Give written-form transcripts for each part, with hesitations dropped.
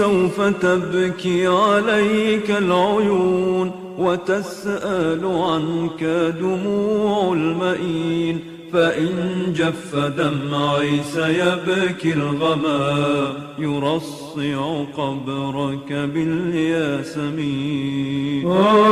سوف تبكي عليك العيون وتسأل عنك دموع المئين، فإن جف دمعي سيبكي الغمام يرصع قبرك بالياسمين.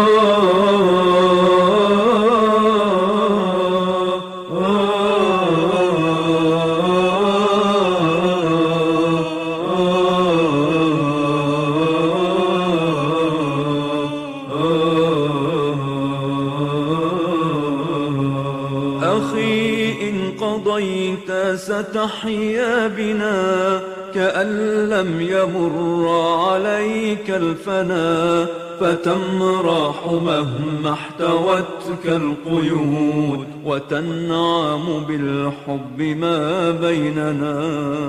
أخي إن قضيت ستحيا بنا كأن لم يمر عليك الفنا، فتمرح مهما احتوتك القيود وتنعم بالحب ما بيننا.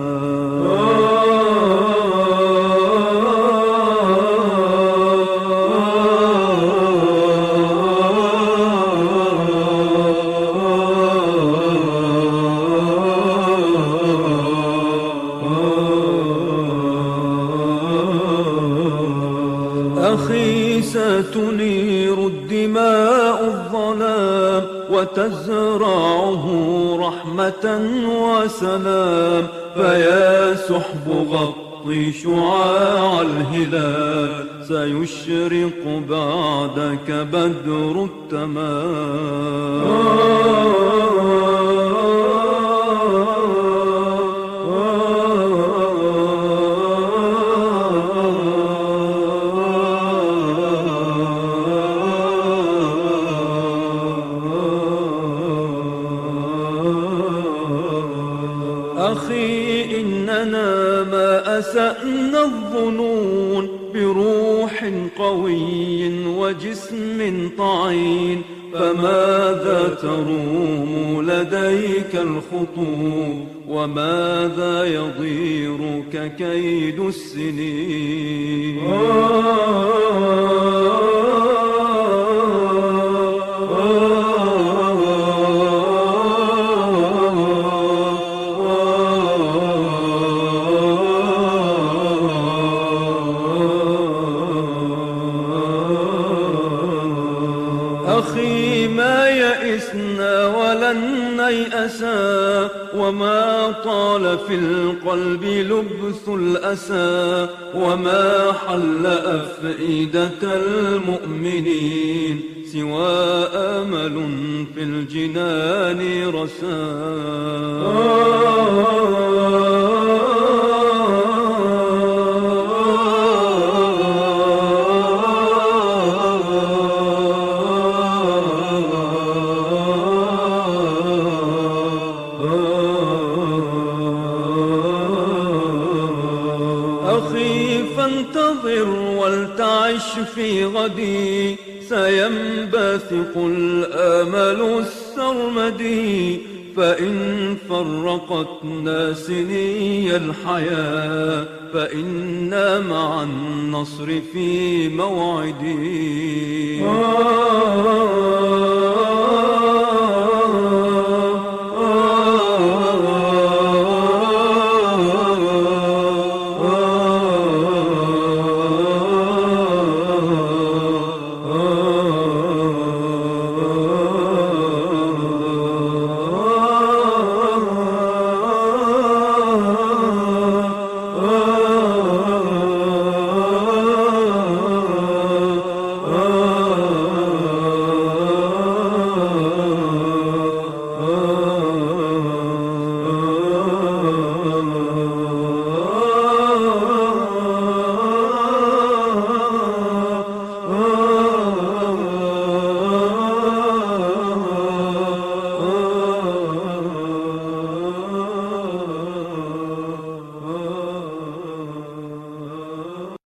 أخي ستنير الدماء الظلام وتزرعه رحمة وسلام، فيا سحب غطي شعاع الهلال سيشرق بعدك بدر التمام. أخي إننا ما أسأنا الظنون بروح قوي وجسم طعين، فماذا تروم لديك الخطوب وماذا يضيرك كيد السنين. أخي ما يئسنا ولن نيأسا، وما طال في القلب لبث الأسى، وما حل أفئدة المؤمنين سوى أمل في الجنان رسا. أخي فانتظر ولتعش في غدي، سينبثق الآمل السرمدي، فإن فرقتنا سني الحياة فإنا مع النصر في موعدي.